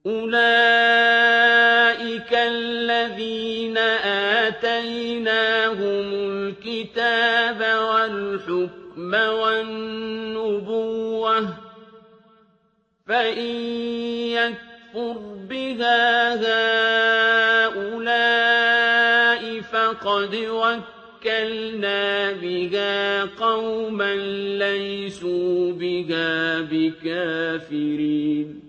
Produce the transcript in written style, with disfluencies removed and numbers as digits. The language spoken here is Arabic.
أُولَٰئِكَ الَّذِينَ آتَيْنَاهُمُ الْكِتَابَ وَالْحُكْمَ وَالنُّبُوَّةَ ۚ فَإِن يَكْفُرْ بِهَا هَٰؤُلَاءِ فَقَدْ وَكَّلْنَا بِهَا قَوْمًا لَّيْسُوا بِهَا بِكَافِرِينَ